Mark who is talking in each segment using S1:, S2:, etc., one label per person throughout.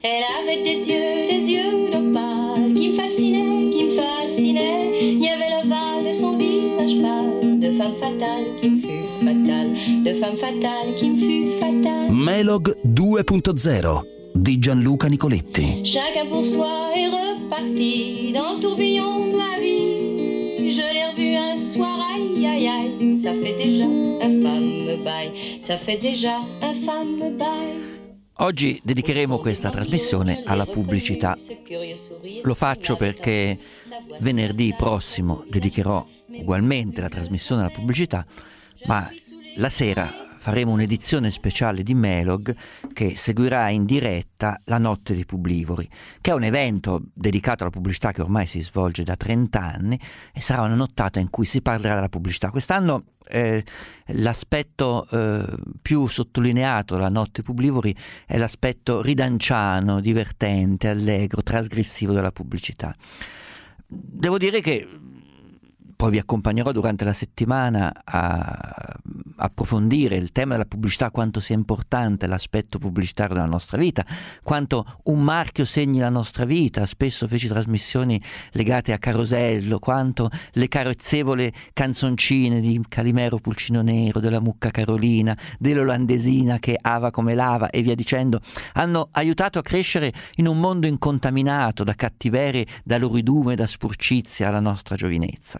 S1: Elle avait des yeux d'opale qui me fascinaient. Il y avait l'ovale de son visage pâle, de femme fatale qui me fut fatale, de femme fatale qui me fut fatale.
S2: Melog 2.0 di Gianluca Nicoletti.
S1: Chacun pour soi est reparti dans le tourbillon de la vie. Je l'ai revu un soir, aïe aïe aïe, ça fait déjà un fameux bail, ça fait déjà un fameux bail.
S3: Oggi dedicheremo questa trasmissione alla pubblicità. Lo faccio perché venerdì prossimo dedicherò ugualmente la trasmissione alla pubblicità, ma la sera faremo un'edizione speciale di Melog che seguirà in diretta la Notte dei Publivori, che è un evento dedicato alla pubblicità che ormai si svolge da 30 anni e sarà una nottata in cui si parlerà della pubblicità. Quest'anno l'aspetto più sottolineato della Notte Publivori è l'aspetto ridanciano, divertente, allegro, trasgressivo della pubblicità. Devo dire che poi vi accompagnerò durante la settimana a approfondire il tema della pubblicità, quanto sia importante l'aspetto pubblicitario della nostra vita, quanto un marchio segni la nostra vita. Spesso feci trasmissioni legate a Carosello, quanto le carezzevole canzoncine di Calimero Pulcino Nero, della Mucca Carolina, dell'Olandesina che ava come lava e via dicendo, hanno aiutato a crescere in un mondo incontaminato da cattiverie, da luridume, da sporcizia alla nostra giovinezza.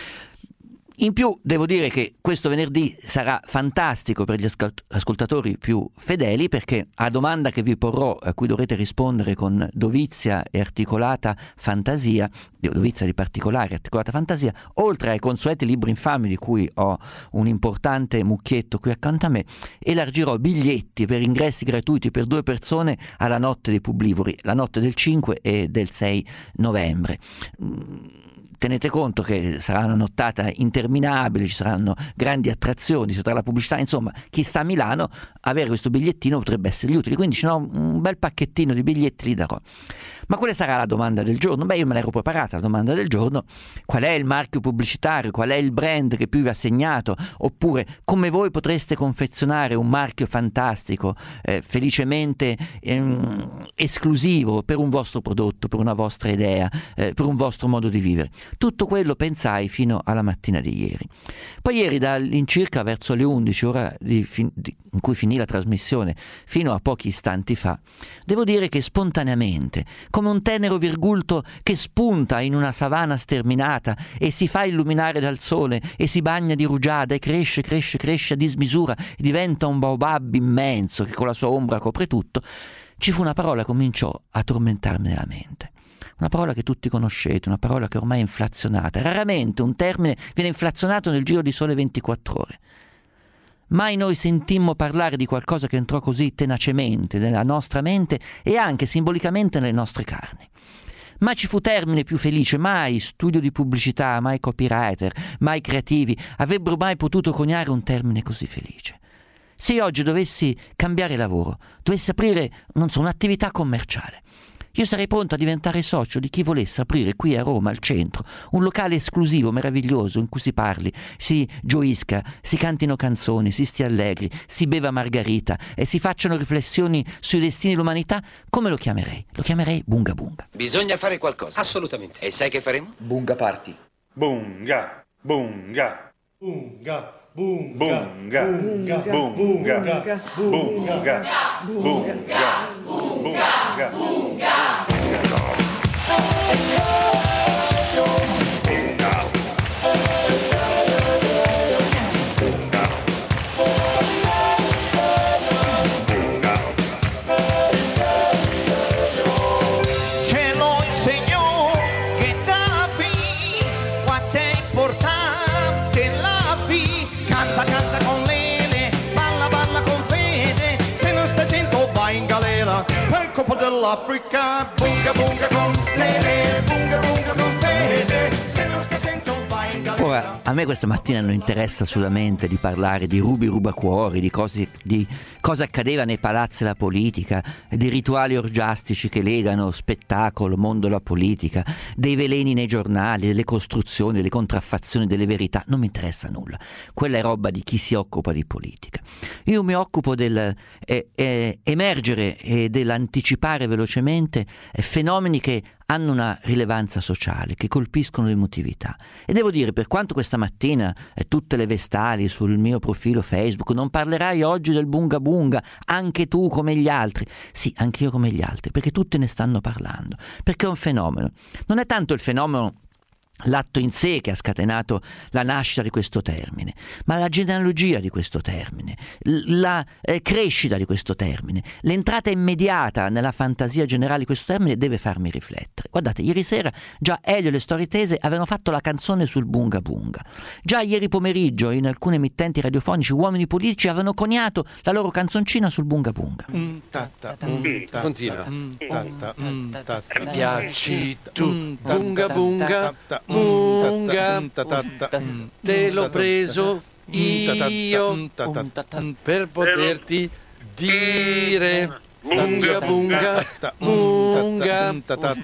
S3: In più devo dire che questo venerdì sarà fantastico per gli ascoltatori più fedeli, perché a domanda che vi porrò, a cui dovrete rispondere con dovizia e articolata fantasia, dovizia di particolare articolata fantasia, oltre ai consueti libri infami di cui ho un importante mucchietto qui accanto a me, elargirò biglietti per ingressi gratuiti per 2 persone alla Notte dei Publivori, la notte del 5 e del 6 novembre. Tenete conto che sarà una nottata interminabile, ci saranno grandi attrazioni, ci sarà la pubblicità, insomma, chi sta a Milano, avere questo bigliettino potrebbe essergli utile, quindi ce n'ho un bel pacchettino di biglietti, li darò. Ma quale sarà la domanda del giorno? Beh, io me l'ero preparata la domanda del giorno: qual è il marchio pubblicitario, qual è il brand che più vi ha segnato, oppure come voi potreste confezionare un marchio fantastico, felicemente esclusivo per un vostro prodotto, per una vostra idea, per un vostro modo di vivere. Tutto quello pensai fino alla mattina di ieri. Poi ieri, dall'incirca verso le 11, ora in cui finì la trasmissione, fino a pochi istanti fa, devo dire che spontaneamente, come un tenero virgulto che spunta in una savana sterminata e si fa illuminare dal sole e si bagna di rugiada e cresce a dismisura e diventa un baobab immenso che con la sua ombra copre tutto, ci fu una parola che cominciò a tormentarmi nella mente. Una parola che tutti conoscete, una parola che ormai è inflazionata. Raramente un termine viene inflazionato nel giro di sole 24 ore. Mai noi sentimmo parlare di qualcosa che entrò così tenacemente nella nostra mente e anche simbolicamente nelle nostre carni. Mai ci fu termine più felice, mai studio di pubblicità, mai copywriter, mai creativi avrebbero mai potuto coniare un termine così felice. Se io oggi dovessi cambiare lavoro, dovessi aprire, un'attività commerciale, io sarei pronto a diventare socio di chi volesse aprire qui a Roma, al centro, un locale esclusivo, meraviglioso, in cui si parli, si gioisca, si cantino canzoni, si stia allegri, si beva margarita e si facciano riflessioni sui destini dell'umanità. Come lo chiamerei? Lo chiamerei Bunga Bunga.
S4: Bisogna fare qualcosa.
S5: Assolutamente.
S4: E sai che faremo?
S5: Bunga Party.
S6: Bunga, bunga.
S7: Bunga.
S6: Bunga, bunga, bunga, bunga, bunga, bunga, bunga.
S7: Dell'Africa, bunga bunga con lele, bunga bunga con fede, se non sta attento vai in galera.
S3: Ora, a me questa mattina non interessa solamente di parlare di rubi rubacuori, di cosa accadeva nei palazzi della politica, di rituali orgiastici che legano spettacolo, mondo alla politica, dei veleni nei giornali, delle costruzioni, delle contraffazioni, delle verità. Non mi interessa nulla. Quella è roba di chi si occupa di politica. Io mi occupo del emergere e dell'anticipare velocemente fenomeni che hanno una rilevanza sociale, che colpiscono l'emotività. E devo dire, per quanto questa mattina tutte le vestali sul mio profilo Facebook, non parlerai oggi del bunga bunga, anche tu come gli altri. Sì, anche io come gli altri, perché tutti ne stanno parlando, perché è un fenomeno. Non è tanto il fenomeno, l'atto in sé che ha scatenato la nascita di questo termine, ma la genealogia di questo termine, la crescita di questo termine, l'entrata immediata nella fantasia generale di questo termine deve farmi riflettere. Guardate, ieri sera già Elio e le Storie Tese avevano fatto la canzone sul bunga bunga. Già ieri pomeriggio in alcune emittenti radiofonici uomini politici avevano coniato la loro canzoncina sul bunga bunga.
S4: Continua. Mi piaci tu, bunga bunga. Bunga, te l'ho preso io per poterti dire bunga bunga, bunga,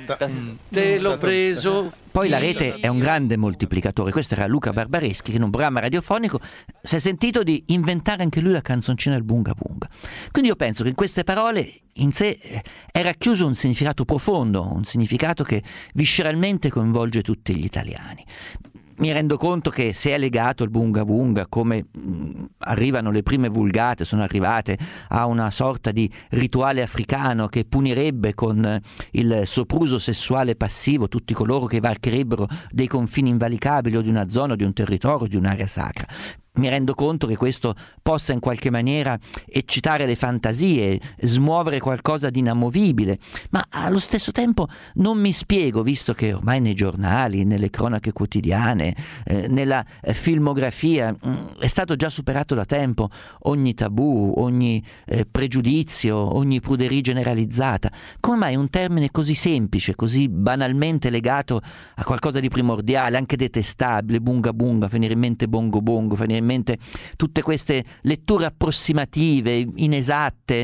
S4: te l'ho preso.
S3: Poi la rete è un grande moltiplicatore. Questo era Luca Barbareschi che in un programma radiofonico si è sentito di inventare anche lui la canzoncina del bunga bunga. Quindi io penso che in queste parole in sé è racchiuso un significato profondo, un significato che visceralmente coinvolge tutti gli italiani. Mi rendo conto che se è legato il bunga bunga, come arrivano le prime vulgate, sono arrivate a una sorta di rituale africano che punirebbe con il sopruso sessuale passivo tutti coloro che varcherebbero dei confini invalicabili o di una zona, o di un territorio, di un'area sacra. Mi rendo conto che questo possa in qualche maniera eccitare le fantasie, smuovere qualcosa di inamovibile, ma allo stesso tempo non mi spiego, visto che ormai nei giornali, nelle cronache quotidiane, nella filmografia è stato già superato da tempo ogni tabù, ogni pregiudizio, ogni pruderia generalizzata. Come mai un termine così semplice, così banalmente legato a qualcosa di primordiale, anche detestabile, bunga bunga, venire in mente bongo bongo, venire in mente tutte queste letture approssimative, inesatte,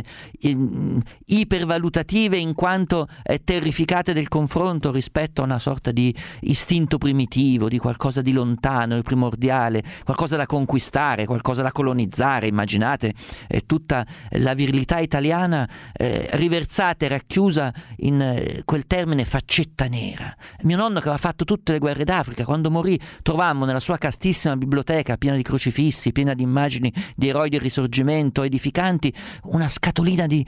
S3: ipervalutative in quanto terrificate del confronto rispetto a una sorta di istinto primitivo, di qualcosa di lontano, di primordiale, qualcosa da conquistare, qualcosa da colonizzare. Immaginate tutta la virilità italiana riversata e racchiusa in quel termine faccetta nera. Mio nonno, che aveva fatto tutte le guerre d'Africa, quando morì trovammo nella sua castissima biblioteca piena di crocifissi, piena di immagini di eroi del risorgimento edificanti, una scatolina di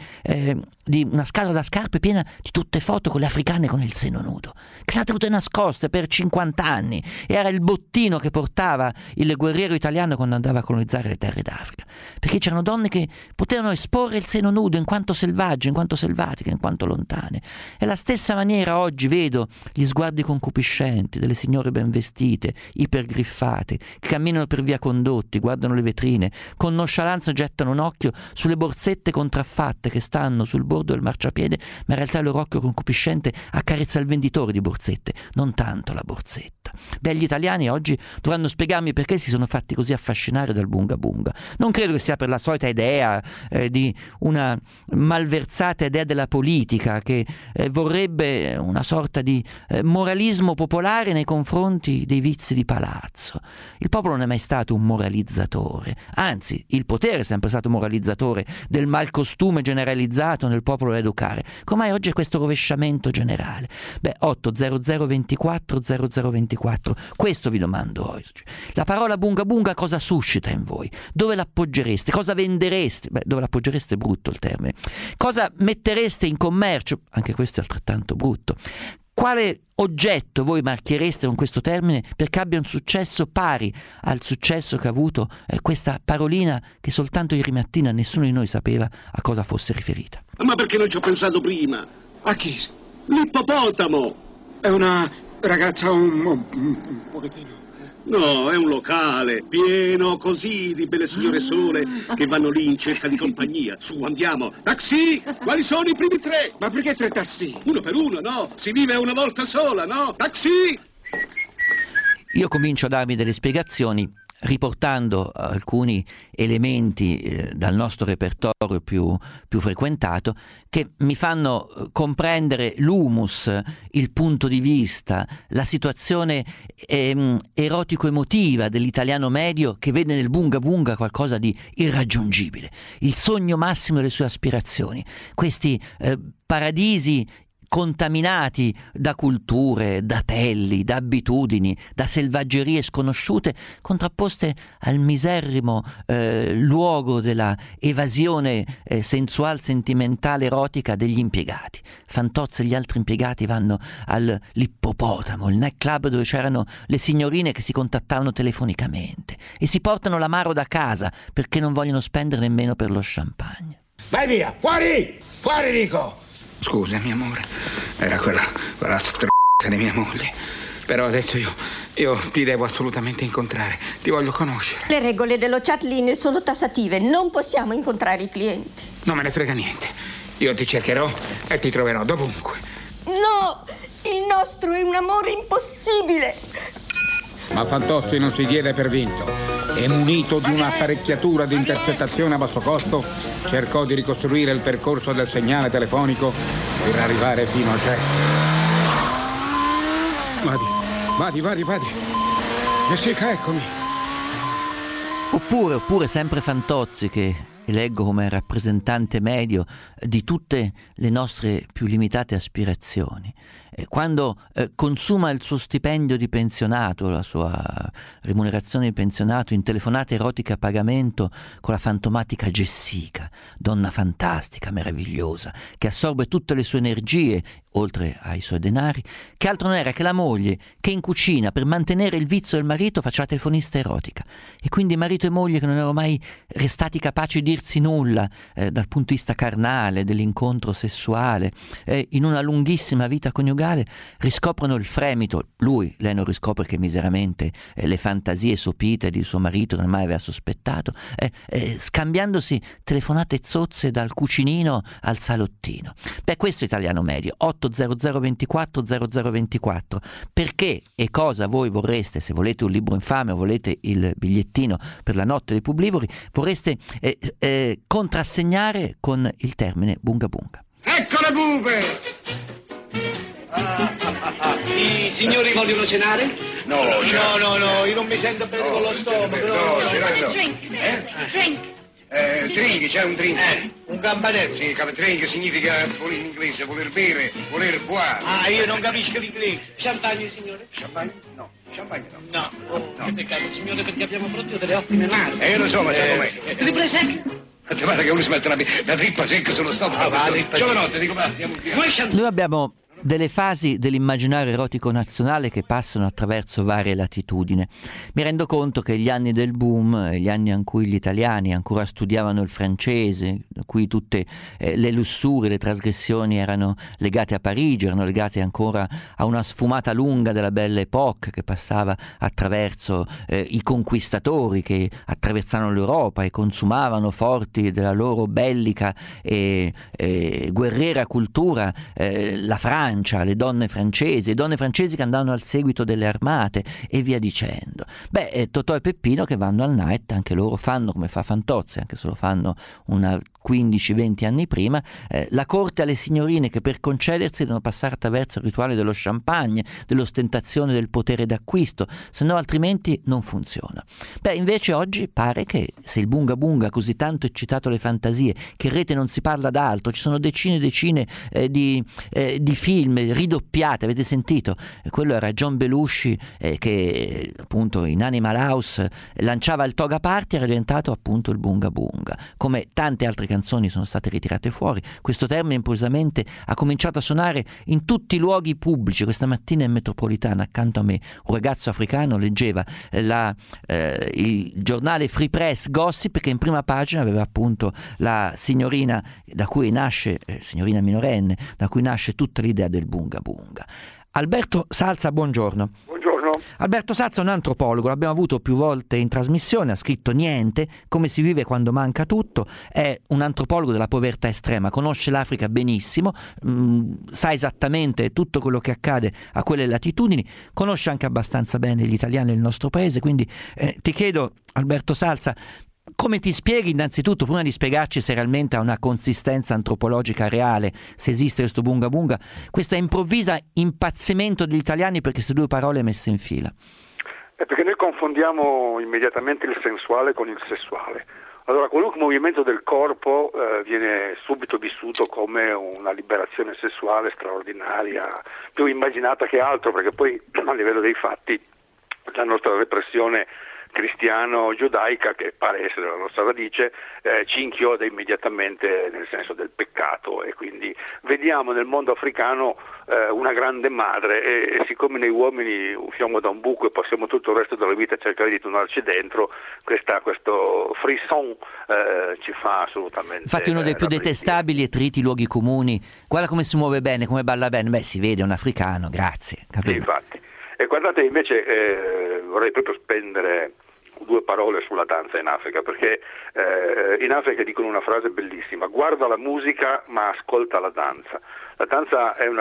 S3: una scatola da scarpe piena di tutte foto con le africane con il seno nudo, che sono tenute nascoste per 50 anni. Era il bottino che portava il guerriero italiano quando andava a colonizzare le terre d'Africa, perché c'erano donne che potevano esporre il seno nudo in quanto selvagge, in quanto selvatiche, in quanto lontane. E alla stessa maniera oggi vedo gli sguardi concupiscenti delle signore ben vestite, ipergriffate, che camminano per via Condotti, guardano le vetrine, con nonchalance gettano un occhio sulle borsette contraffatte che stanno sul bordo del marciapiede, ma in realtà il loro occhio concupiscente accarezza il venditore di borsette, non tanto la borsetta. Beh, gli italiani oggi dovranno spiegarmi perché si sono fatti così affascinare dal bunga bunga. Non credo che sia per la solita idea di una malversata idea della politica che vorrebbe una sorta di moralismo popolare nei confronti dei vizi di palazzo. Il popolo non è mai stato un moralizzatore, anzi il potere è sempre stato moralizzatore del malcostume generalizzato nel popolo da educare. Come mai oggi è questo rovesciamento generale? Beh, 800 24 0024, questo vi domando oggi. La parola bunga bunga cosa suscita in voi? Dove l'appoggereste? Cosa vendereste? Beh, dove l'appoggereste è brutto il termine. Cosa mettereste in commercio? Anche questo è altrettanto brutto. Quale oggetto voi marchiereste con questo termine perché abbia un successo pari al successo che ha avuto questa parolina che soltanto ieri mattina nessuno di noi sapeva a cosa fosse riferita?
S5: Ma perché non ci ho pensato prima?
S8: A chi?
S5: L'ippopotamo!
S8: È una ragazza un pochettino...
S5: No, è un locale pieno così di belle signore sole che vanno lì in cerca di compagnia. Su, andiamo. Taxi! Quali sono i primi tre?
S8: Ma perché 3 taxi?
S5: Uno per uno, no? Si vive una volta sola, no? Taxi!
S3: io comincio a darmi delle spiegazioni riportando alcuni elementi dal nostro repertorio più frequentato, che mi fanno comprendere l'humus, il punto di vista, la situazione erotico-emotiva dell'italiano medio, che vede nel bunga bunga qualcosa di irraggiungibile, il sogno massimo delle sue aspirazioni, questi paradisi contaminati da culture, da pelli, da abitudini, da selvaggerie sconosciute, contrapposte al miserrimo luogo della evasione sensual, sentimentale, erotica degli impiegati. Fantozzi e gli altri impiegati vanno all'Ippopotamo, il nightclub dove c'erano le signorine che si contattavano telefonicamente, e si portano l'amaro da casa perché non vogliono spendere nemmeno per lo champagne.
S9: Vai via, fuori! Fuori, dico!
S8: Scusa, mio amore, era quella di mia moglie. Però adesso io ti devo assolutamente incontrare, ti voglio conoscere.
S10: Le regole dello chat-line sono tassative, non possiamo incontrare i clienti.
S8: Non me ne frega niente, io ti cercherò e ti troverò dovunque.
S10: No, il nostro è un amore impossibile.
S9: Ma Fantozzi non si diede per vinto e, munito di un'apparecchiatura di intercettazione a basso costo, cercò di ricostruire il percorso del segnale telefonico per arrivare fino a Jessica. Vadi. Jessica, eccomi.
S3: Oppure sempre Fantozzi, che eleggo come rappresentante medio di tutte le nostre più limitate aspirazioni. Quando consuma il suo stipendio di pensionato, la sua remunerazione di pensionato, in telefonate erotiche a pagamento con la fantomatica Jessica, donna fantastica, meravigliosa, che assorbe tutte le sue energie, oltre ai suoi denari, che altro non era che la moglie che in cucina, per mantenere il vizio del marito, faceva la telefonista erotica. E quindi marito e moglie che non erano mai restati capaci di dirsi nulla dal punto di vista carnale, dell'incontro sessuale, in una lunghissima vita coniugale, riscoprono il fremito. Lei non riscopre che miseramente le fantasie sopite di suo marito, non mai aveva sospettato, scambiandosi telefonate zozze dal cucinino al salottino. Questo è italiano medio. 800 24 0024. Perché e cosa voi vorreste, se volete un libro infame o volete il bigliettino per la notte dei Publivori, vorreste contrassegnare con il termine bunga bunga?
S5: Ecco le buche!
S11: I signori vogliono cenare?
S5: No,
S11: io non mi sento bene con lo stomaco.
S5: Drink, c'è un drink.
S11: Un campanello.
S5: Sì, drink significa in inglese voler bere, voler boire.
S11: Io non capisco l'inglese. Champagne, signore?
S5: Champagne? No. Champagne
S11: no. Che peccato, signore, perché abbiamo proprio delle ottime mani.
S5: Io lo so, ma sai com'è.
S11: Triple sec?
S5: Ti pare che uno si mette la trippa secca sullo stomaco? Giovanotte, dico, andiamo via.
S3: Noi abbiamo delle fasi dell'immaginario erotico nazionale che passano attraverso varie latitudini. Mi rendo conto che gli anni del boom, gli anni in cui gli italiani ancora studiavano il francese, in cui tutte le lussurie, le trasgressioni erano legate a Parigi, erano legate ancora a una sfumata lunga della Belle Époque che passava attraverso i conquistatori che attraversavano l'Europa e consumavano forti della loro bellica e guerriera cultura la Francia, le donne francesi che andavano al seguito delle armate e via dicendo. Totò e Peppino che vanno al night, anche loro fanno come fa Fantozzi, anche se lo fanno una 15-20 anni prima, la corte alle signorine che per concedersi devono passare attraverso il rituale dello champagne, dell'ostentazione del potere d'acquisto, se no altrimenti non funziona. Invece oggi pare che se il bunga bunga ha così tanto eccitato le fantasie che in rete non si parla d'altro, ci sono decine e decine di film ridoppiate, avete sentito? Quello era John Belushi che appunto in Animal House lanciava il toga party, era diventato appunto il bunga bunga. Come tante altre canzoni sono state ritirate fuori, questo termine improvvisamente ha cominciato a suonare in tutti i luoghi pubblici. Questa mattina in metropolitana accanto a me un ragazzo africano leggeva il giornale Free Press Gossip, che in prima pagina aveva appunto la signorina da cui nasce, signorina minorenne, da cui nasce tutta l'idea del bunga bunga. Alberto Salza, buongiorno.
S12: Buongiorno.
S3: Alberto Sazza è un antropologo, l'abbiamo avuto più volte in trasmissione, ha scritto Niente, come si vive quando manca tutto, è un antropologo della povertà estrema, conosce l'Africa benissimo, sa esattamente tutto quello che accade a quelle latitudini, conosce anche abbastanza bene gli italiani del nostro paese, quindi ti chiedo, Alberto Sazza, come ti spieghi innanzitutto, prima di spiegarci se realmente ha una consistenza antropologica reale, se esiste questo bunga bunga, questo improvvisa impazzimento degli italiani per queste due parole messe in fila?
S12: Perché noi confondiamo immediatamente il sensuale con il sessuale. Allora, qualunque movimento del corpo viene subito vissuto come una liberazione sessuale straordinaria, più immaginata che altro, perché poi a livello dei fatti la nostra repressione cristiano-giudaica, che pare essere la nostra radice, ci inchioda immediatamente nel senso del peccato, e quindi vediamo nel mondo africano una grande madre, e siccome noi uomini usciamo da un buco e passiamo tutto il resto della vita a cercare di tornarci dentro, questo frisson ci fa assolutamente.
S3: Infatti uno dei più detestabili e triti luoghi comuni, guarda come si muove bene, come balla bene, beh, si vede, è un africano, grazie.
S12: Sì, infatti. E guardate, invece vorrei proprio spendere due parole sulla danza in Africa, perché in Africa dicono una frase bellissima: guarda la musica ma ascolta la danza. La danza è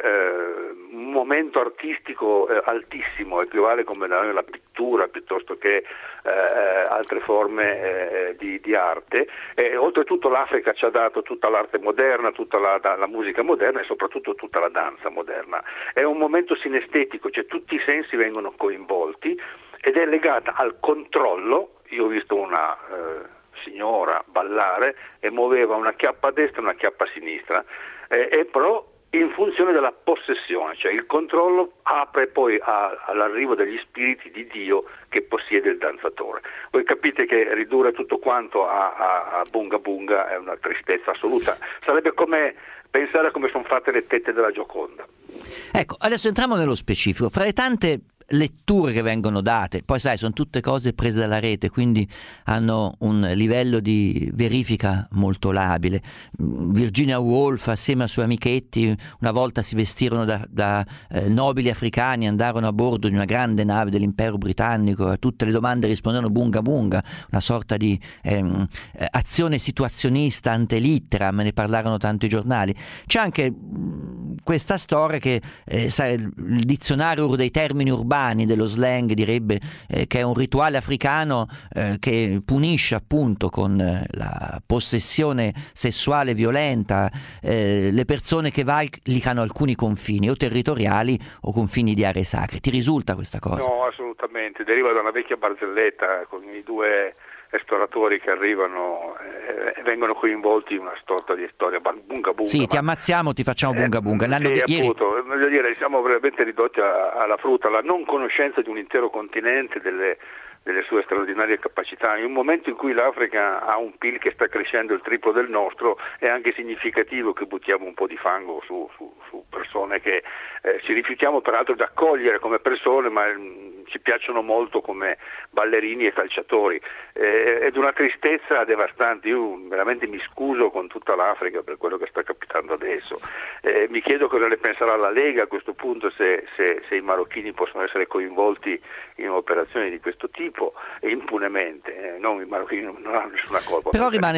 S12: un momento artistico altissimo, equivale come la pittura piuttosto che altre forme di arte, e oltretutto l'Africa ci ha dato tutta l'arte moderna, tutta la musica moderna e soprattutto tutta la danza moderna. È un momento sinestetico, cioè tutti i sensi vengono coinvolti ed è legata al controllo. Io ho visto una signora ballare e muoveva una chiappa a destra e una chiappa a sinistra, e però in funzione della possessione, cioè il controllo apre poi all'arrivo degli spiriti di Dio che possiede il danzatore. Voi capite che ridurre tutto quanto a bunga bunga è una tristezza assoluta, sarebbe come pensare a come sono fatte le tette della Gioconda.
S3: Ecco, adesso entriamo nello specifico. Fra le tante letture che vengono date, poi sai, sono tutte cose prese dalla rete, quindi hanno un livello di verifica molto labile. Virginia Woolf assieme ai suoi amichetti una volta si vestirono da nobili africani, andarono a bordo di una grande nave dell'impero britannico, a tutte le domande rispondevano bunga bunga, una sorta di azione situazionista ante litteram, ne parlarono tanto i giornali. C'è anche questa storia che il dizionario dei termini urbani, dello slang, direbbe che è un rituale africano che punisce appunto con la possessione sessuale violenta le persone che valicano alcuni confini o territoriali o confini di aree sacre. Ti risulta questa cosa?
S12: No, assolutamente, deriva da una vecchia barzelletta con i due esploratori che arrivano e vengono coinvolti in una sorta di storia bunga bunga.
S3: Sì, ti ammazziamo, ti facciamo bunga bunga.
S12: Sì, appunto, voglio dire, siamo veramente ridotti alla frutta, alla non conoscenza di un intero continente, delle sue straordinarie capacità. In un momento in cui l'Africa ha un PIL che sta crescendo il triplo del nostro, è anche significativo che buttiamo un po' di fango su persone che ci rifiutiamo peraltro di accogliere come persone, ma ci piacciono molto come ballerini e calciatori. Ed una tristezza devastante. Io veramente mi scuso con tutta l'Africa per quello che sta capitando adesso. Mi chiedo cosa ne penserà la Lega a questo punto, se i marocchini possono essere coinvolti in operazioni di questo tipo e impunemente. No, i marocchini non hanno nessuna colpa.
S3: Però rimane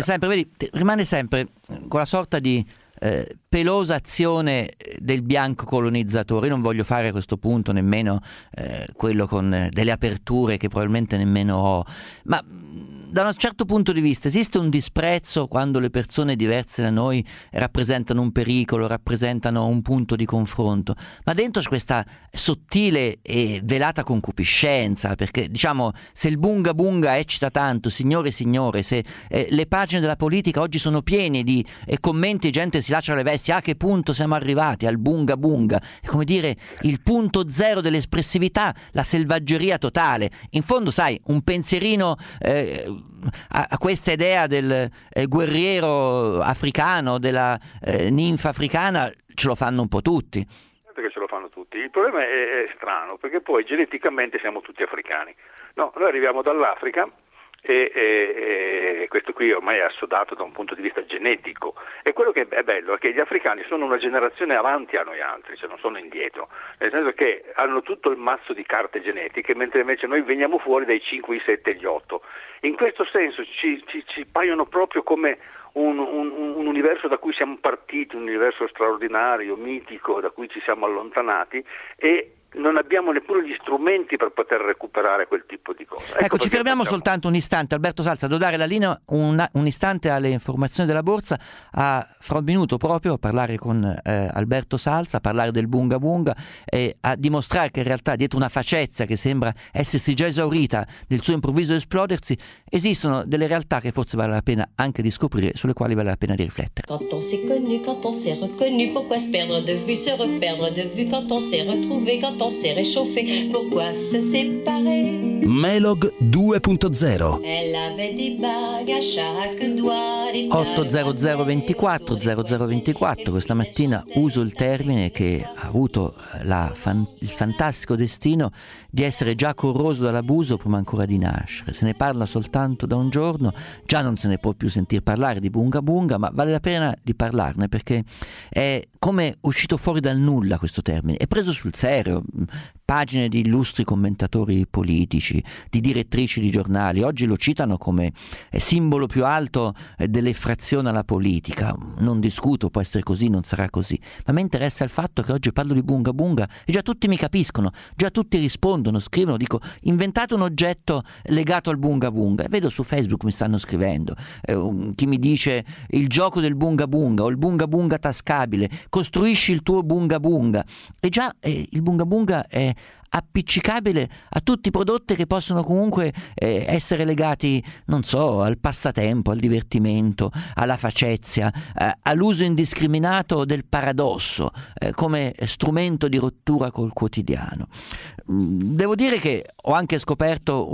S3: sempre quella sorta di pelosa azione del bianco colonizzatore. Io non voglio fare a questo punto nemmeno quello con delle aperture che probabilmente nemmeno ho, ma da un certo punto di vista esiste un disprezzo quando le persone diverse da noi rappresentano un pericolo, rappresentano un punto di confronto, ma dentro c'è questa sottile e velata concupiscenza, perché diciamo, se il bunga bunga eccita tanto, signore e signore, se le pagine della politica oggi sono piene di commenti, gente si lascia le vesti, a che punto siamo arrivati al bunga bunga, è come dire il punto zero dell'espressività, la selvaggeria totale. In fondo, sai, un pensierino a questa idea del guerriero africano, della ninfa africana, ce lo fanno un po' tutti.
S12: Perché ce lo fanno tutti. Il problema è strano, perché poi geneticamente siamo tutti africani. No, noi arriviamo dall'Africa e questo qui ormai è assodato da un punto di vista genetico. E quello che è bello è che gli africani sono una generazione avanti a noi altri, cioè non sono indietro, nel senso che hanno tutto il mazzo di carte genetiche, mentre invece noi veniamo fuori dai 5, i 7 e gli 8. In questo senso ci paiono proprio come un universo da cui siamo partiti, un universo straordinario, mitico, da cui ci siamo allontanati, e non abbiamo neppure gli strumenti per poter recuperare quel tipo di cose.
S3: Ecco, ci fermiamo soltanto un istante. Alberto Salza, devo dare la linea un istante alle informazioni della borsa. Fra un minuto proprio a parlare con Alberto Salza, a parlare del Bunga Bunga e a dimostrare che in realtà dietro una facezzia che sembra essersi già esaurita nel suo improvviso esplodersi esistono delle realtà che forse vale la pena anche di scoprire, sulle quali vale la pena di riflettere.
S1: Quand on s'est connu, quand on s'est reconnu, pourquoi se perdre de vue, se reperdre de vue, quand on s'est retrouvé, quand on s'est réchauffé, pourquoi se séparer?
S2: Melog 2.0.
S1: Elle avait des bagues à chaque doigt.
S3: 80024 0024. Questa mattina uso il termine che ha avuto il fantastico destino di essere già corroso dall'abuso prima ancora di nascere. Se ne parla soltanto da un giorno, già non se ne può più sentir parlare di Bunga Bunga, ma vale la pena di parlarne perché è come uscito fuori dal nulla questo termine, è preso sul serio. Pagine di illustri commentatori politici, di direttrici di giornali, oggi lo citano come simbolo più alto dell'effrazione alla politica. Non discuto, può essere così, non sarà così, ma mi interessa il fatto che oggi parlo di Bunga Bunga e già tutti mi capiscono, già tutti rispondono, scrivono, dico inventate un oggetto legato al Bunga Bunga, e vedo su Facebook mi stanno scrivendo chi mi dice il gioco del Bunga Bunga o il Bunga Bunga tascabile, costruisci il tuo Bunga Bunga, e già il Bunga Bunga è appiccicabile a tutti i prodotti che possono comunque essere legati, non so, al passatempo, al divertimento, alla facezzia, all'uso indiscriminato del paradosso come strumento di rottura col quotidiano. Devo dire che ho anche scoperto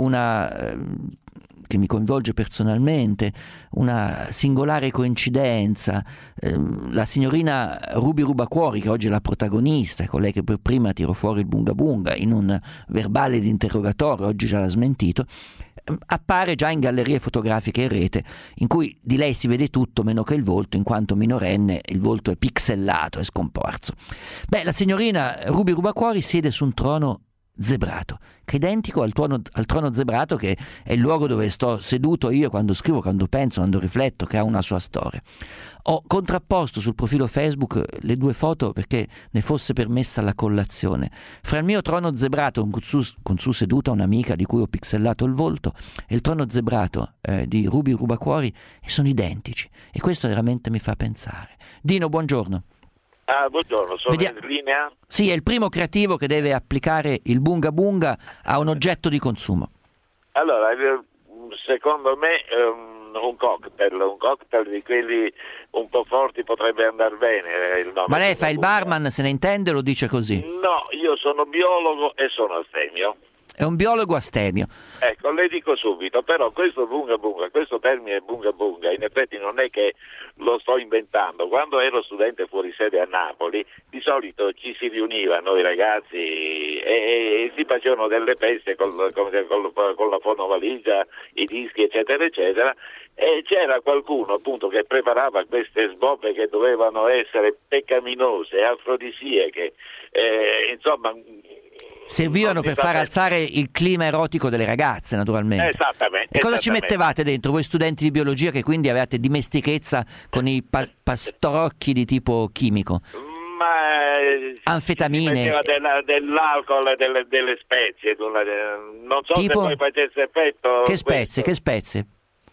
S3: che mi coinvolge personalmente, una singolare coincidenza. La signorina Ruby Rubacuori, che oggi è la protagonista, colei che per prima tirò fuori il Bunga Bunga in un verbale di interrogatorio, oggi già l'ha smentito, appare già in gallerie fotografiche in rete, in cui di lei si vede tutto meno che il volto, in quanto minorenne il volto è pixellato e scomparso. La signorina Ruby Rubacuori siede su un trono zebrato, che è identico al trono zebrato che è il luogo dove sto seduto io quando scrivo, quando penso, quando rifletto, che ha una sua storia. Ho contrapposto sul profilo Facebook le due foto perché ne fosse permessa la collazione fra il mio trono zebrato con su seduta un'amica di cui ho pixellato il volto e il trono zebrato di Ruby Rubacuori, e sono identici, e questo veramente mi fa pensare. Dino, buongiorno.
S13: Buongiorno, sono in linea?
S3: Sì, è il primo creativo che deve applicare il Bunga Bunga a un oggetto di consumo.
S13: Allora, secondo me un cocktail di quelli un po' forti potrebbe andare bene. Il nome.
S3: Ma lei fa il barman, se ne intende, o lo dice così?
S13: No, io sono biologo e sono astemio.
S3: È un biologo astemio.
S13: Ecco, le dico subito, però questo Bunga Bunga, questo termine Bunga Bunga, in effetti non è che lo sto inventando. Quando ero studente fuori sede a Napoli, di solito ci si riunivano i ragazzi e si facevano delle feste con la fonovaligia, i dischi, eccetera, eccetera, e c'era qualcuno appunto che preparava queste sbobbe che dovevano essere peccaminose, afrodisiache, insomma...
S3: Servivano per far alzare il clima erotico delle ragazze, naturalmente.
S13: Esattamente.
S3: E cosa ci mettevate dentro voi studenti di biologia, che quindi avevate dimestichezza con i pastorocchi di tipo chimico? Anfetamine,
S13: dell'alcol e delle spezie, non so tipo? Se poi facesse effetto.
S3: Che spezie?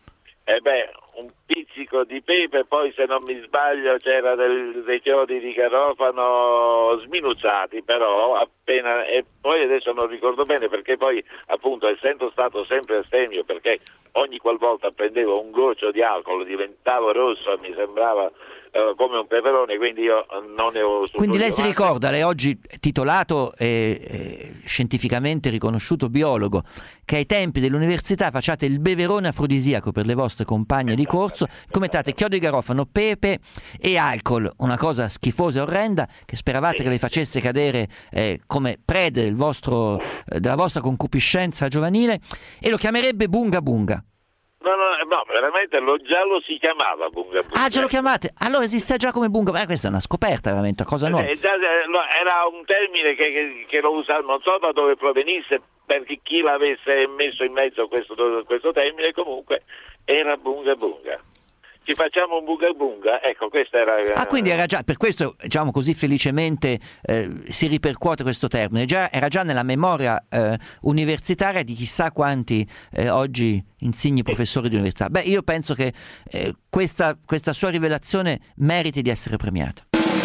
S13: Un pizzico di pepe, poi se non mi sbaglio c'era dei chiodi di garofano sminuzzati, però appena, e poi adesso non ricordo bene perché poi appunto essendo stato sempre astemio, perché ogni qualvolta prendevo un goccio di alcol diventavo rosso e mi sembrava come un peperone, quindi io non ne ho.
S3: Quindi lei si ricorda, lei oggi titolato e scientificamente riconosciuto biologo, che ai tempi dell'università facciate il beverone afrodisiaco per le vostre compagne di corso, come mettate chiodo di garofano, pepe e alcol, una cosa schifosa e orrenda che speravate che le facesse cadere come prede della vostra concupiscenza giovanile, e lo chiamerebbe Bunga Bunga.
S13: No, veramente già lo si chiamava Bunga Bunga.
S3: Ah, già lo chiamate? Allora esiste già come Bunga Bunga. Questa è una scoperta, veramente, una cosa nuova.
S13: Era un termine che lo usava, non so da dove provenisse, perché chi l'avesse messo in mezzo questo termine, comunque era Bunga Bunga. Ci facciamo un Bunga Bunga? Ecco, questa era...
S3: Ah, quindi era già, per questo, diciamo così felicemente, si ripercuote questo termine. Era già nella memoria universitaria di chissà quanti oggi insigni professori di università. Beh, io penso che questa sua rivelazione meriti di essere premiata.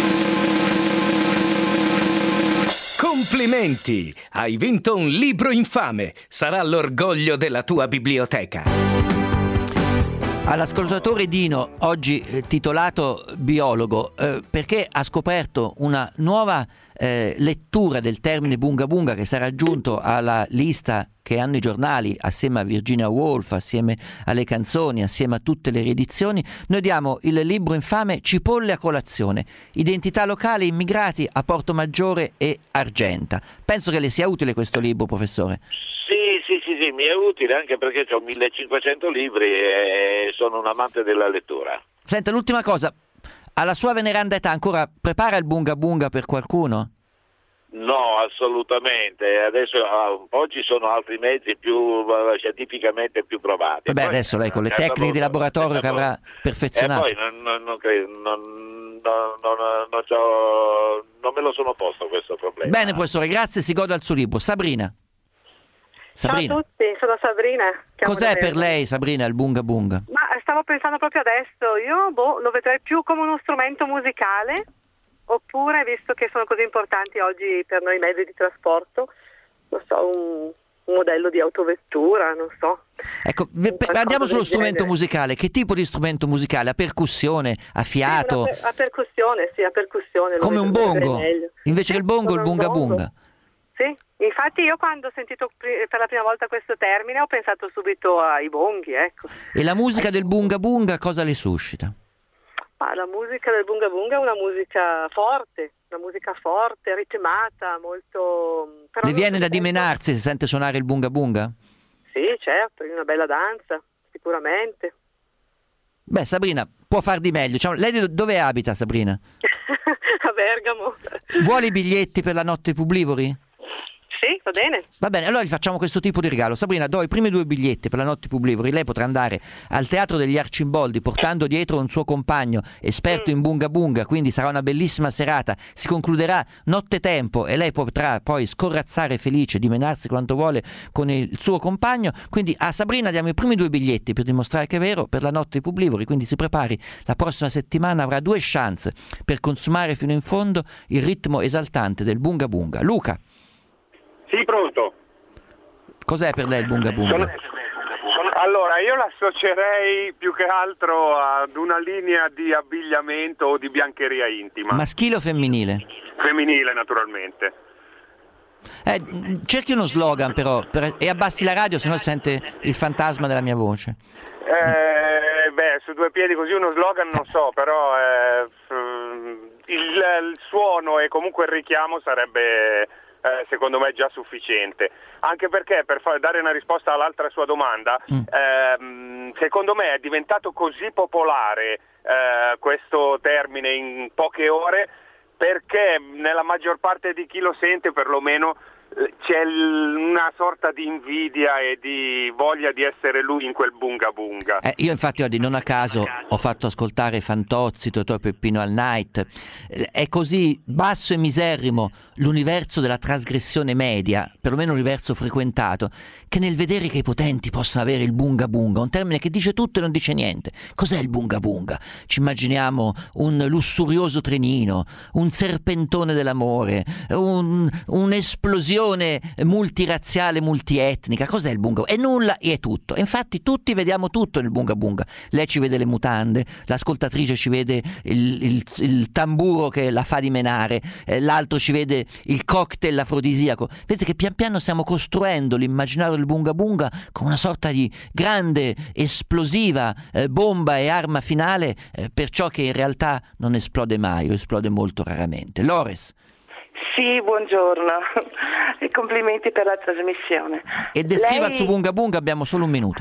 S14: Complimenti! Hai vinto un libro infame. Sarà l'orgoglio della tua biblioteca.
S3: All'ascoltatore Dino, oggi titolato biologo, perché ha scoperto una nuova lettura del termine Bunga Bunga che sarà aggiunto alla lista che hanno i giornali assieme a Virginia Woolf, assieme alle canzoni, assieme a tutte le riedizioni. Noi diamo il libro infame Cipolle a colazione, identità locale, immigrati a Portomaggiore e Argenta. Penso che le sia utile questo libro, professore.
S13: Sì, mi è utile anche perché ho 1500 libri e sono un amante della lettura.
S3: Senta, l'ultima cosa, alla sua veneranda età ancora prepara il Bunga Bunga per qualcuno?
S13: No, assolutamente. Adesso oggi sono altri mezzi più scientificamente più provati.
S3: Beh, adesso lei con le tecniche di laboratorio che avrà perfezionato.
S13: E poi non credo, non me lo sono posto questo problema.
S3: Bene, professore, grazie, si goda il suo libro. Sabrina.
S15: Ciao a tutti, sono Sabrina.
S3: Cos'è per lei, Sabrina, il Bunga Bunga?
S15: Ma stavo pensando proprio adesso, io lo vedrei più come uno strumento musicale, oppure, visto che sono così importanti oggi per noi mezzi di trasporto, non so, un modello di autovettura, non so.
S3: Ecco, andiamo sullo strumento musicale. Che tipo di strumento musicale? A percussione, a fiato?
S15: Sì, a percussione.
S3: Come un bongo? Invece che il bongo, il Bunga Bunga.
S15: Sì, infatti io quando ho sentito per la prima volta questo termine ho pensato subito ai bonghi, ecco.
S3: E la musica del Bunga Bunga cosa le suscita?
S15: Ma la musica del Bunga Bunga è una musica forte, ritmata, molto...
S3: Le viene da dimenarsi se sente suonare il Bunga Bunga?
S15: Sì, certo, è una bella danza, sicuramente.
S3: Beh, Sabrina, può far di meglio. Diciamo, lei dove abita, Sabrina?
S15: A Bergamo.
S3: Vuole i biglietti per la notte Publivori?
S15: Sì, va bene.
S3: Va bene, allora gli facciamo questo tipo di regalo. Sabrina, do i primi 2 biglietti per la notte Publivori. Lei potrà andare al Teatro degli Arcimboldi portando dietro un suo compagno esperto in Bunga Bunga, quindi sarà una bellissima serata. Si concluderà nottetempo e lei potrà poi scorrazzare felice, dimenarsi quanto vuole con il suo compagno. Quindi a Sabrina diamo i primi 2 biglietti per dimostrare che è vero per la notte Publivori. Quindi si prepari, la prossima settimana avrà 2 chance per consumare fino in fondo il ritmo esaltante del Bunga Bunga. Luca.
S16: Sì, pronto.
S3: Cos'è per lei il Bunga Bunga?
S16: Allora, io l'associerei più che altro ad una linea di abbigliamento o di biancheria intima.
S3: Maschile o femminile?
S16: Femminile, naturalmente.
S3: Cerchi uno slogan però e abbassi la radio, sennò sente il fantasma della mia voce.
S16: Beh, su 2 piedi così uno slogan non so, però il suono e comunque il richiamo sarebbe... secondo me già sufficiente, anche perché per dare una risposta all'altra sua domanda, secondo me è diventato così popolare questo termine in poche ore perché nella maggior parte di chi lo sente perlomeno c'è una sorta di invidia e di voglia di essere lui in quel Bunga Bunga.
S3: Io infatti oggi non a caso ho fatto ascoltare Fantozzi, Totò e Peppino al Night. È così basso e miserrimo l'universo della trasgressione media, perlomeno l'universo frequentato, che nel vedere che i potenti possono avere il Bunga Bunga, un termine che dice tutto e non dice niente. Cos'è il Bunga Bunga? Ci immaginiamo un lussurioso trenino, un serpentone dell'amore, un'esplosione multirazziale, multietnica. Cos'è il Bunga? È nulla e è tutto. Infatti tutti vediamo tutto nel Bunga Bunga. Lei ci vede le mutande, l'ascoltatrice ci vede il tamburo che la fa dimenare, l'altro ci vede il cocktail afrodisiaco. Vedete che pian piano stiamo costruendo l'immaginario del Bunga Bunga come una sorta di grande, esplosiva bomba e arma finale per ciò che in realtà non esplode mai o esplode molto raramente. Lores.
S17: Sì, buongiorno e complimenti per la trasmissione.
S3: E descriva il suo Bunga Bunga, abbiamo solo 1 minuto.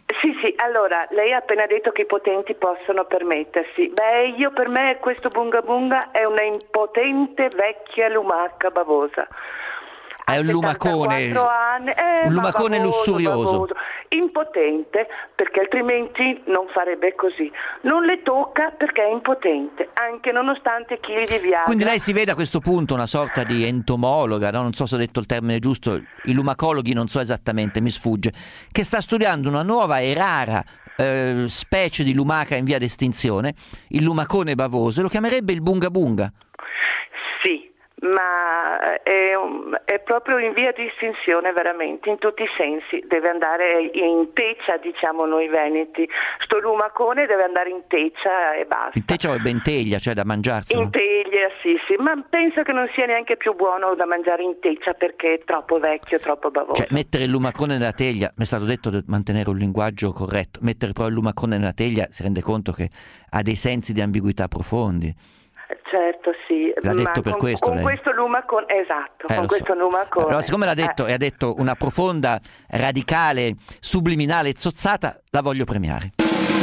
S17: Sì, allora, lei ha appena detto che i potenti possono permettersi. Per me questo bunga bunga è una impotente vecchia lumaca bavosa.
S3: È un lumacone, un lumacone lussurioso.
S17: Bavoso. Impotente, perché altrimenti non farebbe così. Non le tocca perché è impotente, anche nonostante chili di Viagra.
S3: Quindi lei si vede a questo punto una sorta di entomologa, no? Non so se ho detto il termine giusto, i lumacologhi non so esattamente, mi sfugge, che sta studiando una nuova e rara specie di lumaca in via d'estinzione, il lumacone bavoso, e lo chiamerebbe il bunga bunga.
S17: Sì, ma è proprio in via di estinzione veramente, in tutti i sensi. Deve andare in teccia, diciamo noi veneti. Sto lumacone deve andare in teccia e basta.
S3: In teccia o in teglia, cioè da mangiarselo?
S17: In teglia, sì, ma penso che non sia neanche più buono da mangiare in teccia perché è troppo vecchio, troppo bavoso.
S3: Cioè mettere il lumacone nella teglia, mi è stato detto di mantenere un linguaggio corretto, mettere però il lumacone nella teglia si rende conto che ha dei sensi di ambiguità profondi.
S17: Certo, sì.
S3: L'ha detto per questo
S17: con
S3: lei?
S17: Questo lumacone, esatto, con questo lumacone.
S3: Allora, siccome l'ha detto e ha detto una profonda, radicale, subliminale zozzata, la voglio premiare.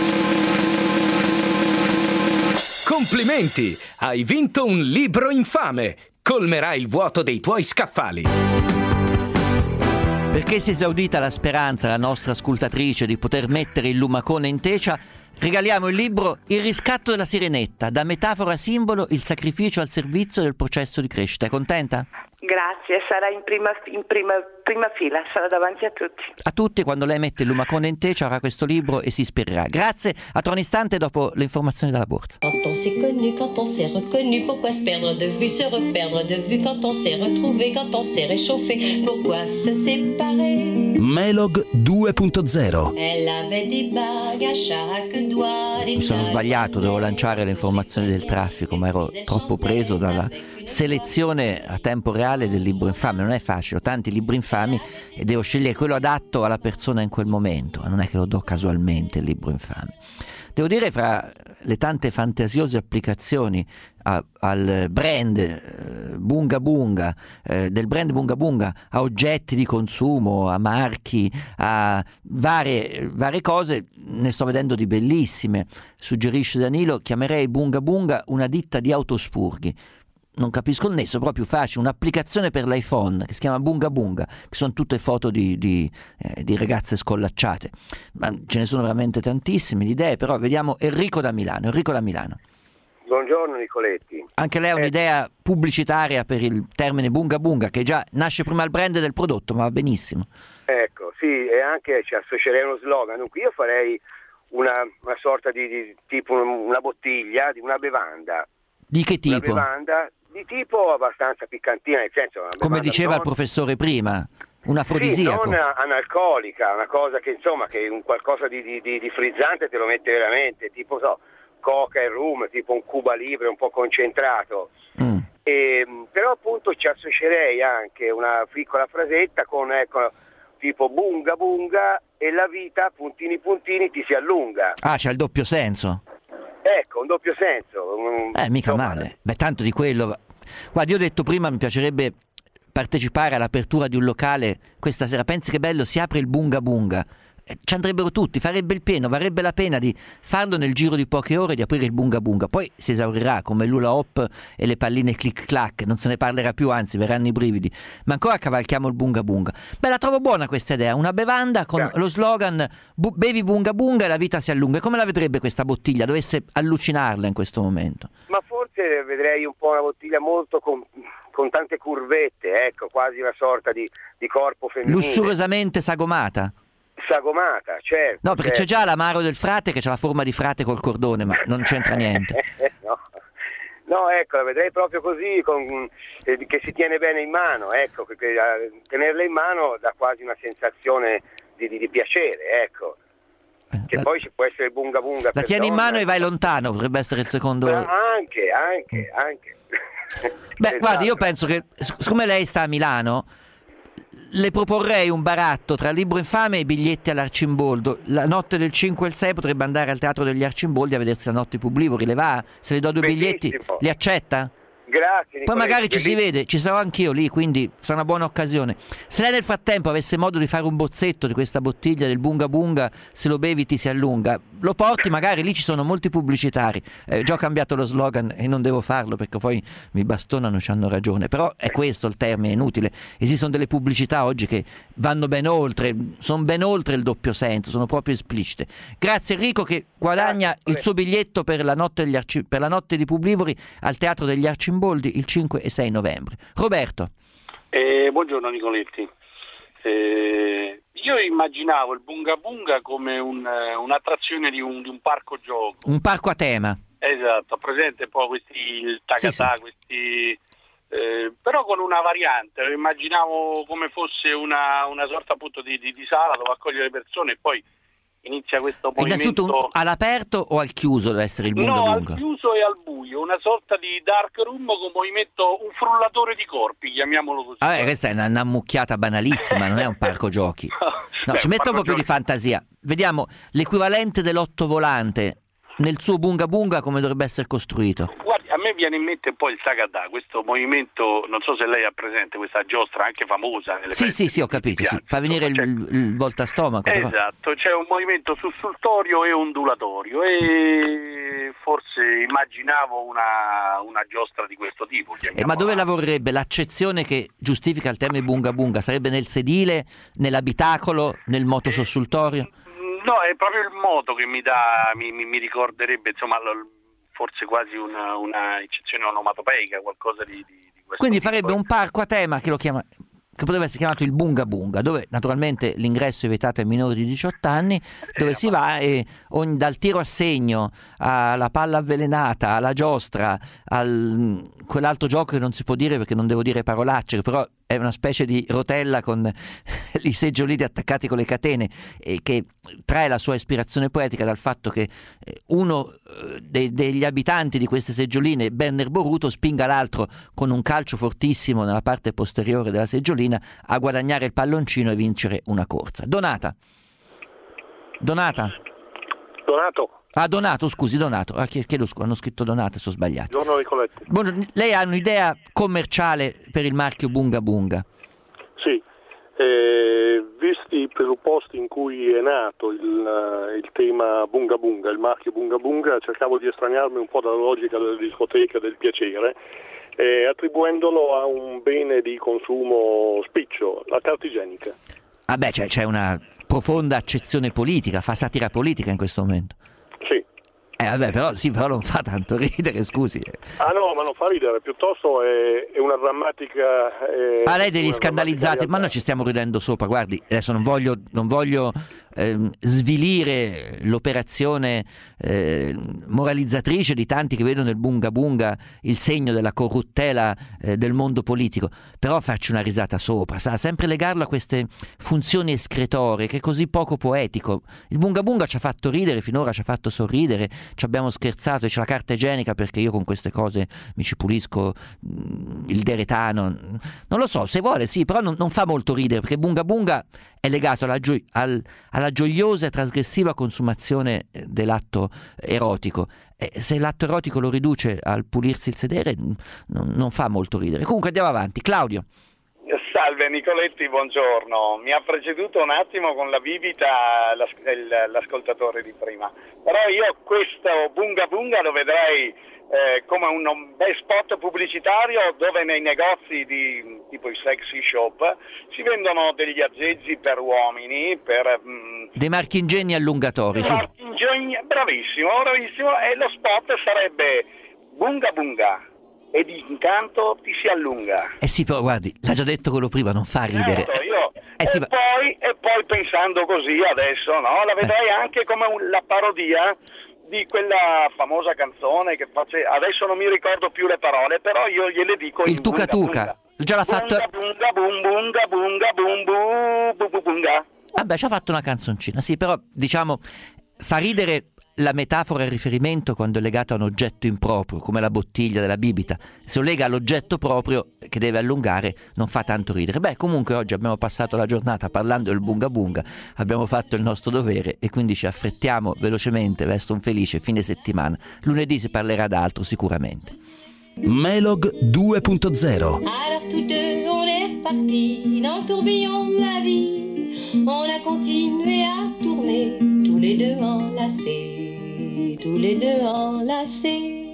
S14: Complimenti! Hai vinto un libro infame! Colmerai il vuoto dei tuoi scaffali!
S3: Perché si è esaudita la speranza, la nostra ascoltatrice, di poter mettere il lumacone in teccia, regaliamo il libro Il riscatto della sirenetta, da metafora a simbolo, il sacrificio al servizio del processo di crescita. È contenta?
S17: Grazie, sarà in prima fila, sarà davanti a tutti.
S3: A tutti, quando lei mette il lumacone in teccia avrà questo libro e si ispirerà. Grazie, a tra un istante dopo le informazioni dalla borsa.
S1: Quand on s'est connu, quand on s'est reconnu, pourquoi se perdre de vue, se reperdre de vue, quand on s'est retrouvé, quand on s'est réchauffé, pourquoi se séparer?
S2: Melog 2.0.
S1: Elle avait des bagues à chaque doigt.
S3: Mi sono sbagliato, dovevo lanciare le informazioni del traffico, ma ero troppo preso dalla selezione a tempo reale del libro infame. Non è facile, ho tanti libri infami e devo scegliere quello adatto alla persona in quel momento, non è che lo do casualmente il libro infame. Devo dire, fra le tante fantasiose applicazioni al brand Bunga Bunga, del brand Bunga Bunga, a oggetti di consumo, a marchi, a varie cose, ne sto vedendo di bellissime. Suggerisce Danilo, chiamerei Bunga Bunga una ditta di autospurghi. Non capisco il nesso, però è più facile, un'applicazione per l'iPhone che si chiama Bunga Bunga, che sono tutte foto di ragazze scollacciate. Ma ce ne sono veramente tantissime di idee, però vediamo Enrico da Milano.
S18: Buongiorno Nicoletti.
S3: Anche lei ha un'idea pubblicitaria per il termine Bunga Bunga, che già nasce prima il brand del prodotto, ma va benissimo.
S18: Ecco, sì, e anche ci associerei uno slogan. Dunque io farei una sorta di tipo una bottiglia di una bevanda.
S3: Di che tipo?
S18: Una bevanda di tipo abbastanza piccantina, nel senso,
S3: come diceva il professore prima, un afrodisiaco.
S18: Sì, non analcolica, una cosa che insomma, che un qualcosa di frizzante te lo mette veramente, tipo coca e rum, tipo un Cuba Libre un po' concentrato. Però appunto ci associerei anche una piccola frasetta con tipo bunga bunga e la vita puntini puntini ti si allunga.
S3: Ah, c'è il doppio senso.
S18: Ecco, un doppio senso.
S3: Mica male. Beh, tanto di quello. Guarda, io ho detto prima, mi piacerebbe partecipare all'apertura di un locale questa sera. Pensi che bello, si apre il Bunga Bunga. Ci andrebbero tutti, farebbe il pieno, varrebbe la pena di farlo nel giro di poche ore, di aprire il Bunga Bunga. Poi si esaurirà come l'hula hop e le palline click clack, non se ne parlerà più, anzi verranno i brividi. Ma ancora cavalchiamo il Bunga Bunga. Beh, la trovo buona questa idea, una bevanda con lo slogan bevi Bunga Bunga e la vita si allunga. Come la vedrebbe questa bottiglia? Dovesse allucinarla in questo momento?
S18: Ma forse vedrei un po' una bottiglia molto con tante curvette, ecco, quasi una sorta di corpo femminile.
S3: Lussurosamente sagomata?
S18: Sagomata, certo.
S3: No, perché c'è già l'amaro del frate che c'ha la forma di frate col cordone, ma non c'entra niente.
S18: No, ecco, la vedrei proprio così, che si tiene bene in mano, ecco, perché tenerla in mano dà quasi una sensazione di piacere, ecco. Che poi ci può essere Bunga Bunga.
S3: La tieni in mano e vai lontano, potrebbe essere il secondo.
S18: Anche.
S3: Beh, esatto. Guardi, io penso che, siccome lei sta a Milano, le proporrei un baratto tra Libro Infame e i biglietti all'Arcimboldo. La notte del 5 e il 6 potrebbe andare al Teatro degli Arcimboldi a vedersi la notte Publivori. Le va? Se le do 2 biglietti, li accetta?
S18: Grazie.
S3: Poi magari ci si vede, ci sarò anch'io lì, quindi sarà una buona occasione. Se lei nel frattempo avesse modo di fare un bozzetto di questa bottiglia del Bunga Bunga, se lo bevi ti si allunga, lo porti, magari lì ci sono molti pubblicitari. Già ho cambiato lo slogan e non devo farlo perché poi mi bastonano, ci hanno ragione, però è questo il termine, è inutile. Esistono delle pubblicità oggi che vanno ben oltre, sono ben oltre il doppio senso, sono proprio esplicite. Grazie Enrico, che guadagna il suo biglietto per la notte di Publivori al Teatro degli Arcimboldi il 5 e 6 novembre. Roberto.
S19: Buongiorno Nicoletti. Io immaginavo il Bunga Bunga come un'attrazione di un parco gioco.
S3: Un parco a tema.
S19: Esatto, presente un po' questi tagatà,
S3: sì.
S19: questi però con una variante. Lo immaginavo come fosse una sorta appunto di sala dove accogliere le persone e poi inizia questo movimento.
S3: Innanzitutto all'aperto o al chiuso deve essere il Bunga Bunga?
S19: No, al chiuso e al buio, una sorta di dark room con movimento, un frullatore di corpi, chiamiamolo così.
S3: Questa è una mucchiata banalissima, non è un parco giochi. No,
S19: Beh,
S3: ci metto un po' più di fantasia. Vediamo l'equivalente dell'otto volante nel suo Bunga Bunga come dovrebbe essere costruito.
S19: Guardi, a me viene in mente un po' il Tagadà, questo movimento, non so se lei ha presente questa giostra anche famosa nelle
S3: Sì, ho capito, sì. Fa venire il voltastomaco.
S19: Esatto, c'è un movimento sussultorio e ondulatorio e forse immaginavo una giostra di questo tipo.
S3: Ma dove lavorerebbe l'accezione che giustifica il termine Bunga Bunga? Sarebbe nel sedile, nell'abitacolo, nel moto sussultorio?
S19: No, è proprio il moto che mi ricorderebbe, insomma, forse quasi una eccezione onomatopeica, qualcosa di questo.
S3: Quindi
S19: tipo.
S3: farebbe un parco a tema che potrebbe essere chiamato il Bunga Bunga, dove naturalmente l'ingresso è vietato ai minori di 18 anni, dove si va e dal tiro a segno alla palla avvelenata, alla giostra, quell'altro gioco che non si può dire perché non devo dire parolacce, però è una specie di rotella con i seggiolini attaccati con le catene e che trae la sua ispirazione poetica dal fatto che uno degli abitanti di queste seggioline, ben nerboruto, spinga l'altro con un calcio fortissimo nella parte posteriore della seggiolina a guadagnare il palloncino e vincere una corsa. Donato. Donato, scusi, Donato. Chiedo scusa, hanno scritto Donato, sono sbagliato.
S20: Buongiorno Nicoletti.
S3: Lei ha un'idea commerciale per il marchio Bunga Bunga?
S20: Sì, visti i presupposti in cui è nato il tema Bunga Bunga, il marchio Bunga Bunga, cercavo di estraniarmi un po' dalla logica della discoteca del piacere, attribuendolo a un bene di consumo spiccio, la carta igienica.
S3: C'è una profonda accezione politica, fa satira politica in questo momento.
S20: Sì.
S3: Però non fa tanto ridere, scusi.
S20: No, ma non fa ridere, piuttosto è una drammatica...
S3: lei degli scandalizzati, ma noi ci stiamo ridendo sopra, guardi, adesso non voglio svilire l'operazione moralizzatrice di tanti che vedono nel Bunga Bunga il segno della corruttela del mondo politico, però farci una risata sopra, sa, sempre legarlo a queste funzioni escretorie, che è così poco poetico. Il Bunga Bunga ci ha fatto ridere, finora ci ha fatto sorridere, ci abbiamo scherzato e c'è la carta igienica perché io con queste cose mi ci pulisco il deretano, non lo so, se vuole sì, però non fa molto ridere perché Bunga Bunga è legato alla gioiosa e trasgressiva consumazione dell'atto erotico. Se l'atto erotico lo riduce al pulirsi il sedere non fa molto ridere. Comunque andiamo avanti. Claudio.
S21: Salve Nicoletti, buongiorno. Mi ha preceduto un attimo con la bibita l'ascoltatore di prima, però io questo Bunga Bunga lo vedrei come un bel spot pubblicitario dove nei negozi tipo i sexy shop si vendono degli azzezzi per uomini,
S3: dei marchingegni allungatori.
S21: Bravissimo, e lo spot sarebbe Bunga Bunga e di incanto ti si allunga.
S3: Sì, però guardi, l'ha già detto quello prima, non fa ridere.
S21: E poi pensando così adesso, no, la vedrei anche come la parodia di quella famosa canzone che adesso non mi ricordo più le parole, però io gliele dico
S3: il Tuca Tuca. Già l'ha fatto.
S21: Bunga bunga bunga bunga bunga.
S3: Vabbè, ci ha fatto una canzoncina, sì, però diciamo fa ridere la metafora e il riferimento quando è legato a un oggetto improprio, come la bottiglia della bibita. Se lo lega all'oggetto proprio che deve allungare, non fa tanto ridere. Comunque oggi abbiamo passato la giornata parlando del Bunga Bunga, abbiamo fatto il nostro dovere e quindi ci affrettiamo velocemente verso un felice fine settimana. Lunedì si parlerà d'altro sicuramente.
S2: Melog 2.0.
S1: Alors tous deux on est repartis dans le tourbillon de la vie. On a continué à tourner, tous les deux enlacés, tous les deux enlacés.